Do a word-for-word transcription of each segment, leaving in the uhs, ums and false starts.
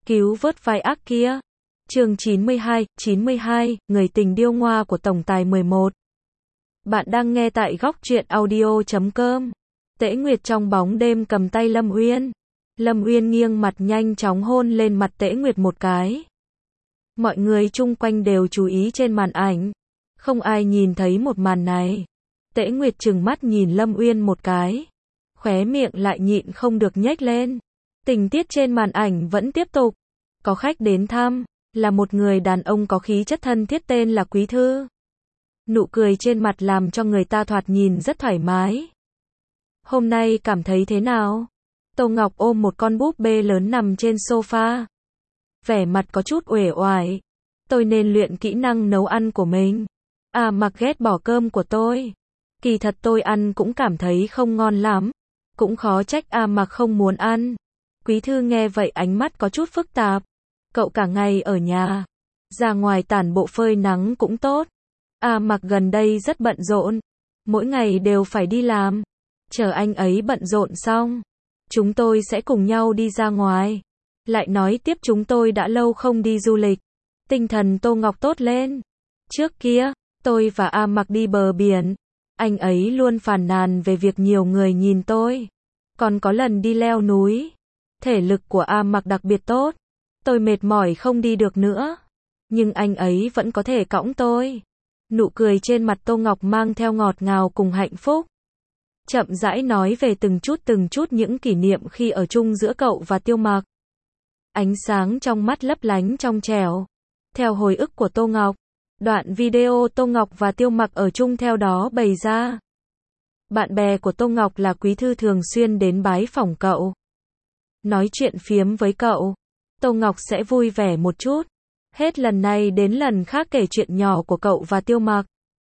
Cứu vớt vai ác kia. Chương chín mươi hai, chín mươi hai, người tình điêu ngoa của tổng tài mười một. Bạn đang nghe tại góc truyện audio chấm com. Tễ Nguyệt trong bóng đêm cầm tay Lâm Uyên. Lâm Uyên nghiêng mặt nhanh chóng hôn lên mặt Tễ Nguyệt một cái. Mọi người chung quanh đều chú ý trên màn ảnh. Không ai nhìn thấy một màn này. Tễ Nguyệt trừng mắt nhìn Lâm Uyên một cái. Khóe miệng lại nhịn không được nhếch lên. Tình tiết trên màn ảnh vẫn tiếp tục. Có khách đến thăm, là một người đàn ông có khí chất thân thiết tên là Quý Thư. Nụ cười trên mặt làm cho người ta thoạt nhìn rất thoải mái. Hôm nay cảm thấy thế nào? Tô Ngọc ôm một con búp bê lớn nằm trên sofa. Vẻ mặt có chút uể oải. Tôi nên luyện kỹ năng nấu ăn của mình. À, mặc ghét bỏ cơm của tôi. Kỳ thật tôi ăn cũng cảm thấy không ngon lắm. Cũng khó trách A Mặc không muốn ăn. Quý Thư nghe vậy ánh mắt có chút phức tạp. Cậu cả ngày ở nhà. Ra ngoài tản bộ phơi nắng cũng tốt. A Mặc gần đây rất bận rộn. Mỗi ngày đều phải đi làm. Chờ anh ấy bận rộn xong. Chúng tôi sẽ cùng nhau đi ra ngoài. Lại nói tiếp chúng tôi đã lâu không đi du lịch. Tinh thần Tô Ngọc tốt lên. Trước kia, tôi và A Mặc đi bờ biển. Anh ấy luôn phàn nàn về việc nhiều người nhìn tôi. Còn có lần đi leo núi. Thể lực của A Mặc đặc biệt tốt. Tôi mệt mỏi không đi được nữa. Nhưng anh ấy vẫn có thể cõng tôi. Nụ cười trên mặt Tô Ngọc mang theo ngọt ngào cùng hạnh phúc. Chậm rãi nói về từng chút từng chút những kỷ niệm khi ở chung giữa cậu và Tiêu Mặc. Ánh sáng trong mắt lấp lánh trong trẻo. Theo hồi ức của Tô Ngọc, đoạn video Tô Ngọc và Tiêu Mặc ở chung theo đó bày ra. Bạn bè của Tô Ngọc là Quý Thư thường xuyên đến bái phỏng cậu. Nói chuyện phiếm với cậu. Tô Ngọc sẽ vui vẻ một chút. Hết lần này đến lần khác kể chuyện nhỏ của cậu và Tiêu Mặc.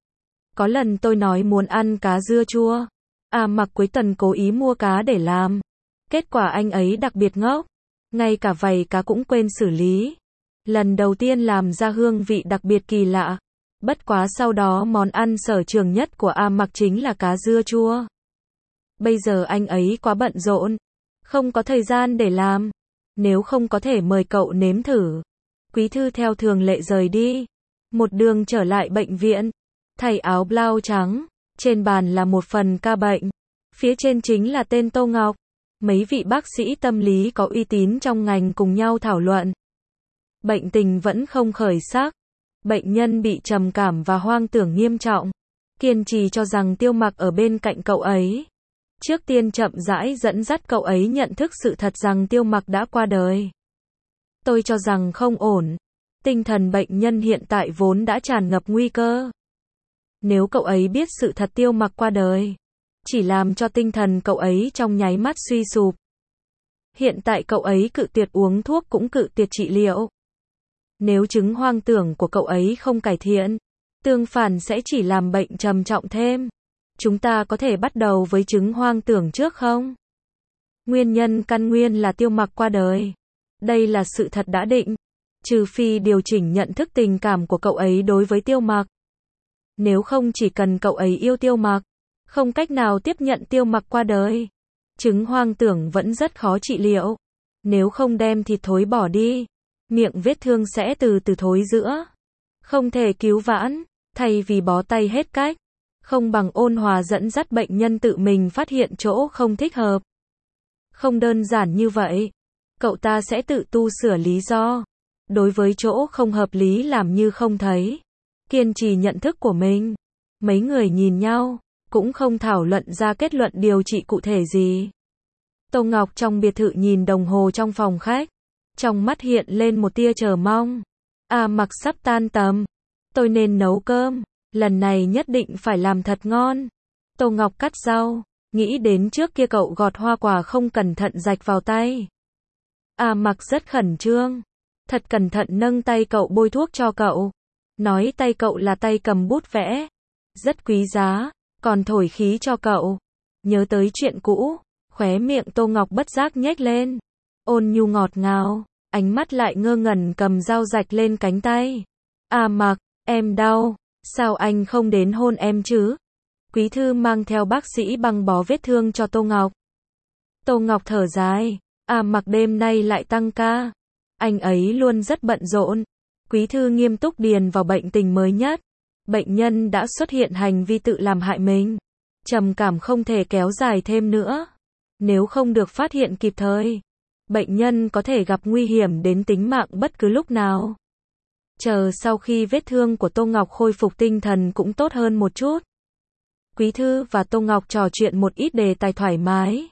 Có lần tôi nói muốn ăn cá dưa chua. À, Mặc cuối tuần cố ý mua cá để làm. Kết quả anh ấy đặc biệt ngốc. Ngay cả vảy cá cũng quên xử lý. Lần đầu tiên làm ra hương vị đặc biệt kỳ lạ. Bất quá sau đó món ăn sở trường nhất của A Mặc chính là cá dưa chua. Bây giờ anh ấy quá bận rộn. Không có thời gian để làm. Nếu không có thể mời cậu nếm thử. Quý Thư theo thường lệ rời đi. Một đường trở lại bệnh viện. Thay áo blau trắng. Trên bàn là một phần ca bệnh. Phía trên chính là tên Tô Ngọc. Mấy vị bác sĩ tâm lý có uy tín trong ngành cùng nhau thảo luận. Bệnh tình vẫn không khởi sắc. Bệnh nhân bị trầm cảm và hoang tưởng nghiêm trọng. Kiên trì cho rằng Tiêu Mặc ở bên cạnh cậu ấy. Trước tiên chậm rãi dẫn dắt cậu ấy nhận thức sự thật rằng Tiêu Mặc đã qua đời. Tôi cho rằng không ổn. Tinh thần bệnh nhân hiện tại vốn đã tràn ngập nguy cơ. Nếu cậu ấy biết sự thật Tiêu Mặc qua đời, chỉ làm cho tinh thần cậu ấy trong nháy mắt suy sụp. Hiện tại cậu ấy cự tuyệt uống thuốc cũng cự tuyệt trị liệu. Nếu chứng hoang tưởng của cậu ấy không cải thiện, tương phản sẽ chỉ làm bệnh trầm trọng thêm. Chúng ta có thể bắt đầu với chứng hoang tưởng trước không? Nguyên nhân căn nguyên là Tiêu Mặc qua đời. Đây là sự thật đã định. Trừ phi điều chỉnh nhận thức tình cảm của cậu ấy đối với Tiêu Mặc. Nếu không chỉ cần cậu ấy yêu Tiêu Mặc, không cách nào tiếp nhận Tiêu Mặc qua đời. Chứng hoang tưởng vẫn rất khó trị liệu. Nếu không đem thịt thối bỏ đi, miệng vết thương sẽ từ từ thối rữa. Không thể cứu vãn, thay vì bó tay hết cách. Không bằng ôn hòa dẫn dắt bệnh nhân tự mình phát hiện chỗ không thích hợp. Không đơn giản như vậy. Cậu ta sẽ tự tu sửa lý do. Đối với chỗ không hợp lý làm như không thấy. Kiên trì nhận thức của mình. Mấy người nhìn nhau, cũng không thảo luận ra kết luận điều trị cụ thể gì. Tô Ngọc trong biệt thự nhìn đồng hồ trong phòng khách. Trong mắt hiện lên một tia chờ mong. À, Mặc sắp tan tầm. Tôi nên nấu cơm. Lần này nhất định phải làm thật ngon. Tô Ngọc cắt rau. Nghĩ đến trước kia cậu gọt hoa quả không cẩn thận rạch vào tay. À, Mặc rất khẩn trương. Thật cẩn thận nâng tay cậu bôi thuốc cho cậu. Nói tay cậu là tay cầm bút vẽ. Rất quý giá. Còn thổi khí cho cậu. Nhớ tới chuyện cũ. Khóe miệng Tô Ngọc bất giác nhếch lên. Ôn nhu ngọt ngào. Ánh mắt lại ngơ ngẩn cầm dao rạch lên cánh tay. À, Mặc, em đau. Sao anh không đến hôn em chứ? Quý Thư mang theo bác sĩ băng bó vết thương cho Tô Ngọc. Tô Ngọc thở dài. À, Mặc đêm nay lại tăng ca. Anh ấy luôn rất bận rộn. Quý thư nghiêm túc điền vào bệnh tình mới nhất. Bệnh nhân đã xuất hiện hành vi tự làm hại mình. Trầm cảm không thể kéo dài thêm nữa. Nếu không được phát hiện kịp thời, bệnh nhân có thể gặp nguy hiểm đến tính mạng bất cứ lúc nào. Chờ sau khi vết thương của Tô Ngọc khôi phục tinh thần cũng tốt hơn một chút. Quý thư và Tô Ngọc trò chuyện một ít đề tài thoải mái.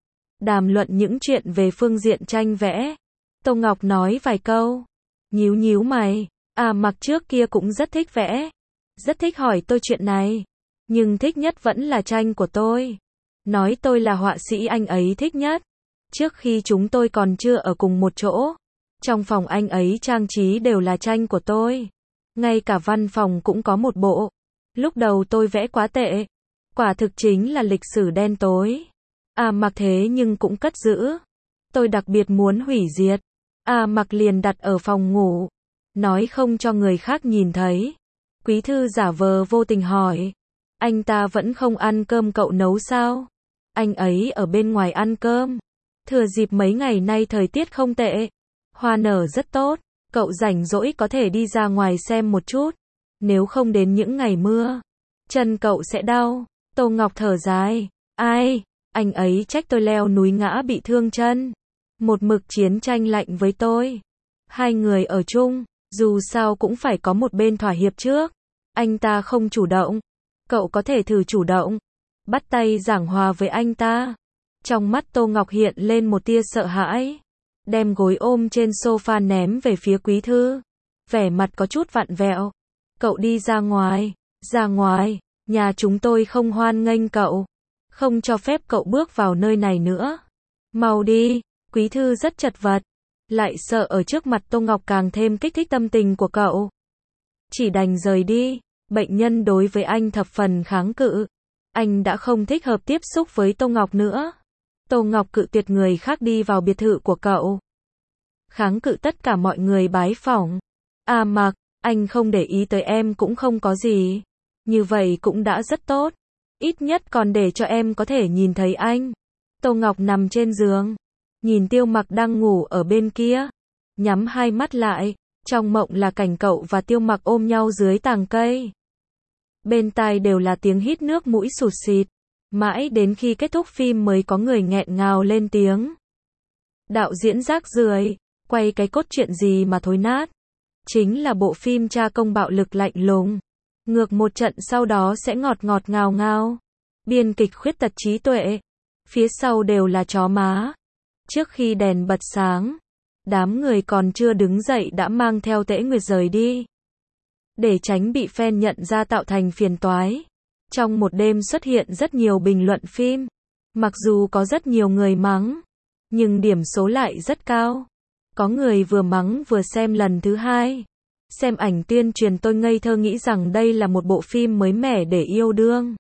Đàm luận những chuyện về phương diện tranh vẽ. Tô Ngọc nói vài câu. Nhíu nhíu mày. À, Mặc trước kia cũng rất thích vẽ. Rất thích hỏi tôi chuyện này. Nhưng thích nhất vẫn là tranh của tôi. Nói tôi là họa sĩ anh ấy thích nhất. Trước khi chúng tôi còn chưa ở cùng một chỗ, trong phòng anh ấy trang trí đều là tranh của tôi. Ngay cả văn phòng cũng có một bộ. Lúc đầu tôi vẽ quá tệ. Quả thực chính là lịch sử đen tối. À, Mặc thế nhưng cũng cất giữ. Tôi đặc biệt muốn hủy diệt. À, Mặc liền đặt ở phòng ngủ. Nói không cho người khác nhìn thấy. Quý thư giả vờ vô tình hỏi. Anh ta vẫn không ăn cơm cậu nấu sao? Anh ấy ở bên ngoài ăn cơm. Thừa dịp mấy ngày nay thời tiết không tệ. Hoa nở rất tốt. Cậu rảnh rỗi có thể đi ra ngoài xem một chút. Nếu không đến những ngày mưa, chân cậu sẽ đau. Tô Ngọc thở dài. Ai? Anh ấy trách tôi leo núi ngã bị thương chân. Một mực chiến tranh lạnh với tôi. Hai người ở chung, dù sao cũng phải có một bên thỏa hiệp trước. Anh ta không chủ động. Cậu có thể thử chủ động. Bắt tay giảng hòa với anh ta. Trong mắt Tô Ngọc hiện lên một tia sợ hãi. Đem gối ôm trên sofa ném về phía quý thư. Vẻ mặt có chút vặn vẹo. Cậu đi ra ngoài. Ra ngoài. Nhà chúng tôi không hoan nghênh cậu. Không cho phép cậu bước vào nơi này nữa. Mau đi. Quý thư rất chật vật. Lại sợ ở trước mặt Tô Ngọc càng thêm kích thích tâm tình của cậu. Chỉ đành rời đi. Bệnh nhân đối với anh thập phần kháng cự. Anh đã không thích hợp tiếp xúc với Tô Ngọc nữa. Tô Ngọc cự tuyệt người khác đi vào biệt thự của cậu. Kháng cự tất cả mọi người bái phỏng. À, Mặc, anh không để ý tới em cũng không có gì. Như vậy cũng đã rất tốt. Ít nhất còn để cho em có thể nhìn thấy anh. Tô Ngọc nằm trên giường. Nhìn Tiêu Mặc đang ngủ ở bên kia. Nhắm hai mắt lại. Trong mộng là cảnh cậu và Tiêu Mặc ôm nhau dưới tàng cây. Bên tai đều là tiếng hít nước mũi sụt sịt. Mãi đến khi kết thúc phim mới có người nghẹn ngào lên tiếng. Đạo diễn rác rưởi, quay cái cốt truyện gì mà thối nát. Chính là bộ phim tra công bạo lực lạnh lùng. Ngược một trận sau đó sẽ ngọt ngọt ngào ngào. Biên kịch khuyết tật trí tuệ. Phía sau đều là chó má. Trước khi đèn bật sáng, đám người còn chưa đứng dậy đã mang theo Tễ Nguyệt rời đi. Để tránh bị fan nhận ra tạo thành phiền toái. Trong một đêm xuất hiện rất nhiều bình luận phim. Mặc dù có rất nhiều người mắng, nhưng điểm số lại rất cao. Có người vừa mắng vừa xem lần thứ hai. Xem ảnh tuyên truyền tôi ngây thơ nghĩ rằng đây là một bộ phim mới mẻ để yêu đương.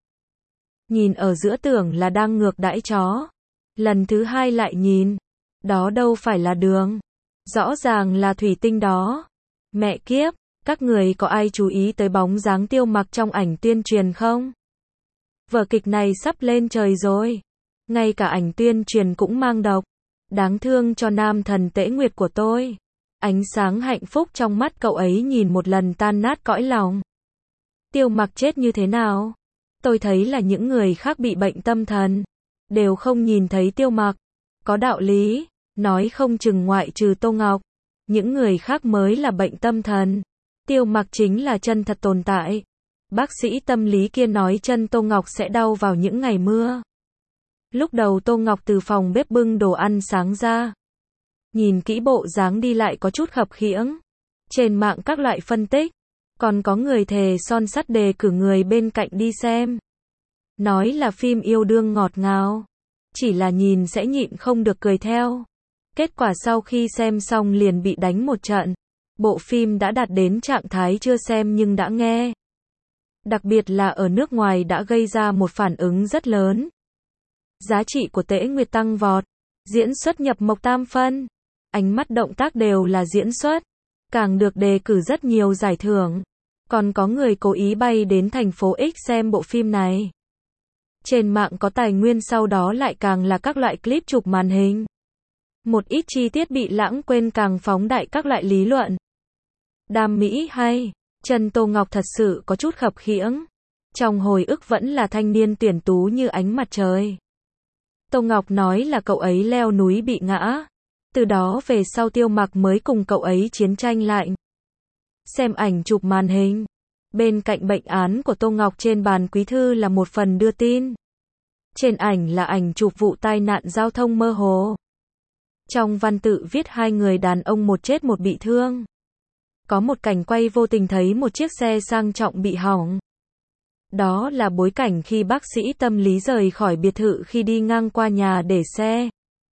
Nhìn ở giữa tưởng là đang ngược đãi chó. Lần thứ hai lại nhìn. Đó đâu phải là đường. Rõ ràng là thủy tinh đó. Mẹ kiếp, các người có ai chú ý tới bóng dáng Tiêu Mặc trong ảnh tuyên truyền không? Vở kịch này sắp lên trời rồi. Ngay cả ảnh tuyên truyền cũng mang độc. Đáng thương cho nam thần Tễ Nguyệt của tôi. Ánh sáng hạnh phúc trong mắt cậu ấy nhìn một lần tan nát cõi lòng. Tiêu Mặc chết như thế nào? Tôi thấy là những người khác bị bệnh tâm thần. Đều không nhìn thấy Tiêu Mặc. Có đạo lý. Nói không chừng ngoại trừ Tô Ngọc. Những người khác mới là bệnh tâm thần. Tiêu Mặc chính là chân thật tồn tại. Bác sĩ tâm lý kia nói chân Tô Ngọc sẽ đau vào những ngày mưa. Lúc đầu Tô Ngọc từ phòng bếp bưng đồ ăn sáng ra. Nhìn kỹ bộ dáng đi lại có chút khập khiễng. Trên mạng các loại phân tích. Còn có người thề son sắt đề cử người bên cạnh đi xem. Nói là phim yêu đương ngọt ngào. Chỉ là nhìn sẽ nhịn không được cười theo. Kết quả sau khi xem xong liền bị đánh một trận. Bộ phim đã đạt đến trạng thái chưa xem nhưng đã nghe. Đặc biệt là ở nước ngoài đã gây ra một phản ứng rất lớn. Giá trị của Tễ Nguyệt tăng vọt. Diễn xuất nhập mộc tam phân. Ánh mắt động tác đều là diễn xuất. Càng được đề cử rất nhiều giải thưởng. Còn có người cố ý bay đến thành phố X xem bộ phim này. Trên mạng có tài nguyên sau đó lại càng là các loại clip chụp màn hình. Một ít chi tiết bị lãng quên càng phóng đại các loại lý luận. Đam mỹ hay, chân Tô Ngọc thật sự có chút khập khiễng. Trong hồi ức vẫn là thanh niên tuyển tú như ánh mặt trời. Tô Ngọc nói là cậu ấy leo núi bị ngã. Từ đó về sau Tiêu Mặc mới cùng cậu ấy chiến tranh lạnh. Xem ảnh chụp màn hình. Bên cạnh bệnh án của Tô Ngọc trên bàn quý thư là một phần đưa tin. Trên ảnh là ảnh chụp vụ tai nạn giao thông mơ hồ. Trong văn tự viết hai người đàn ông một chết một bị thương. Có một cảnh quay vô tình thấy một chiếc xe sang trọng bị hỏng. Đó là bối cảnh khi bác sĩ tâm lý rời khỏi biệt thự khi đi ngang qua nhà để xe.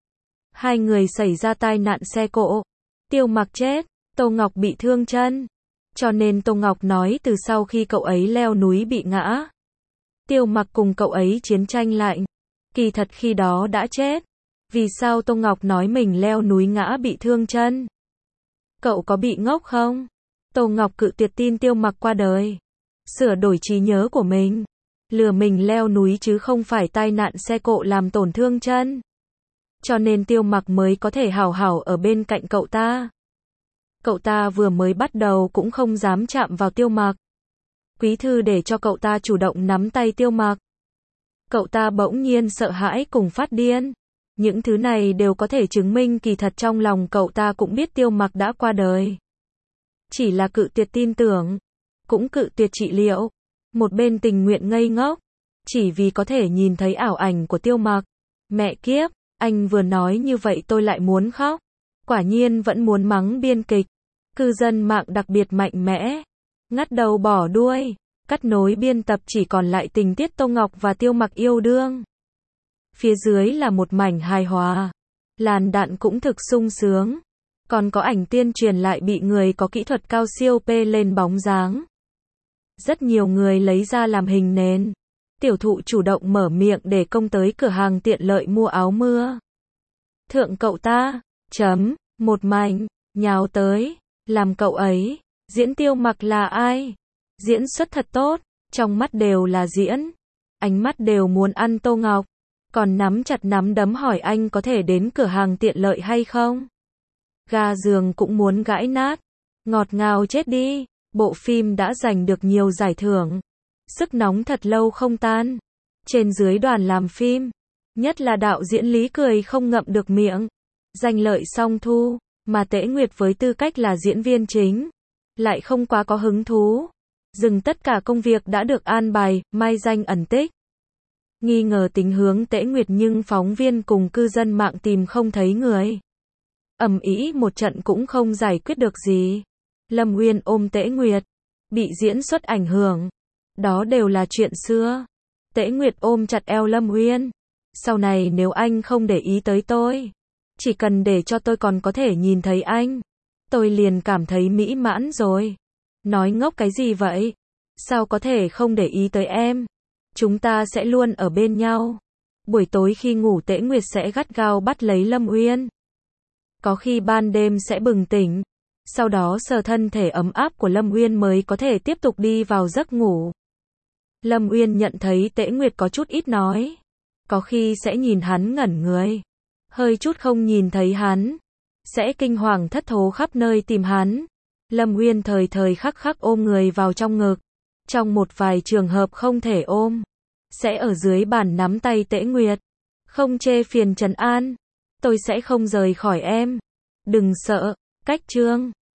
Hai người xảy ra tai nạn xe cộ. Tiêu Mặc chết, Tô Ngọc bị thương chân. Cho nên Tô Ngọc nói từ sau khi cậu ấy leo núi bị ngã, Tiêu Mặc cùng cậu ấy chiến tranh lạnh. Kỳ thật khi đó đã chết. Vì sao Tô Ngọc nói mình leo núi ngã bị thương chân? Cậu có bị ngốc không? Tô Ngọc cự tuyệt tin Tiêu Mặc qua đời. Sửa đổi trí nhớ của mình. Lừa mình leo núi chứ không phải tai nạn xe cộ làm tổn thương chân. Cho nên Tiêu Mặc mới có thể hảo hảo ở bên cạnh cậu ta. Cậu ta vừa mới bắt đầu cũng không dám chạm vào Tiêu Mặc. Quý thư để cho cậu ta chủ động nắm tay Tiêu Mặc. Cậu ta bỗng nhiên sợ hãi cùng phát điên. Những thứ này đều có thể chứng minh kỳ thật trong lòng cậu ta cũng biết Tiêu Mặc đã qua đời. Chỉ là cự tuyệt tin tưởng. Cũng cự tuyệt trị liệu. Một bên tình nguyện ngây ngốc. Chỉ vì có thể nhìn thấy ảo ảnh của Tiêu Mặc. Mẹ kiếp, anh vừa nói như vậy tôi lại muốn khóc. Quả nhiên vẫn muốn mắng biên kịch. Cư dân mạng đặc biệt mạnh mẽ. Ngắt đầu bỏ đuôi. Cắt nối biên tập chỉ còn lại tình tiết Tô Ngọc và Tiêu Mặc yêu đương. Phía dưới là một mảnh hài hòa. Làn đạn cũng thực sung sướng. Còn có ảnh tuyên truyền lại bị người có kỹ thuật cao siêu pê lên bóng dáng. Rất nhiều người lấy ra làm hình nền. Tiểu thụ chủ động mở miệng để công tới cửa hàng tiện lợi mua áo mưa. Thượng cậu ta, chấm, một mảnh, nhào tới, làm cậu ấy, diễn Tiêu Mặc là ai? Diễn xuất thật tốt, trong mắt đều là diễn. Ánh mắt đều muốn ăn Tô Ngọc. Còn nắm chặt nắm đấm hỏi anh có thể đến cửa hàng tiện lợi hay không? Ga giường cũng muốn gãi nát. Ngọt ngào chết đi. Bộ phim đã giành được nhiều giải thưởng. Sức nóng thật lâu không tan. Trên dưới đoàn làm phim. Nhất là đạo diễn Lý cười không ngậm được miệng. Giành lợi song thu. Mà Tễ Nguyệt với tư cách là diễn viên chính. Lại không quá có hứng thú. Dừng tất cả công việc đã được an bài, mai danh ẩn tích. Nghi ngờ tính hướng Tễ Nguyệt nhưng phóng viên cùng cư dân mạng tìm không thấy người. Ầm ĩ một trận cũng không giải quyết được gì. Lâm Uyên ôm Tễ Nguyệt. Bị diễn xuất ảnh hưởng. Đó đều là chuyện xưa. Tễ Nguyệt ôm chặt eo Lâm Uyên. Sau này nếu anh không để ý tới tôi. Chỉ cần để cho tôi còn có thể nhìn thấy anh. Tôi liền cảm thấy mỹ mãn rồi. Nói ngốc cái gì vậy? Sao có thể không để ý tới em? Chúng ta sẽ luôn ở bên nhau. Buổi tối khi ngủ Tễ Nguyệt sẽ gắt gao bắt lấy Lâm Uyên. Có khi ban đêm sẽ bừng tỉnh. Sau đó sờ thân thể ấm áp của Lâm Uyên mới có thể tiếp tục đi vào giấc ngủ. Lâm Uyên nhận thấy Tễ Nguyệt có chút ít nói. Có khi sẽ nhìn hắn ngẩn người. Hơi chút không nhìn thấy hắn. Sẽ kinh hoàng thất thố khắp nơi tìm hắn. Lâm Uyên thời thời khắc khắc ôm người vào trong ngực. Trong một vài trường hợp không thể ôm. Sẽ ở dưới bàn nắm tay Tễ Nguyệt. Không chê phiền trấn an. Tôi sẽ không rời khỏi em. Đừng sợ. Cách chương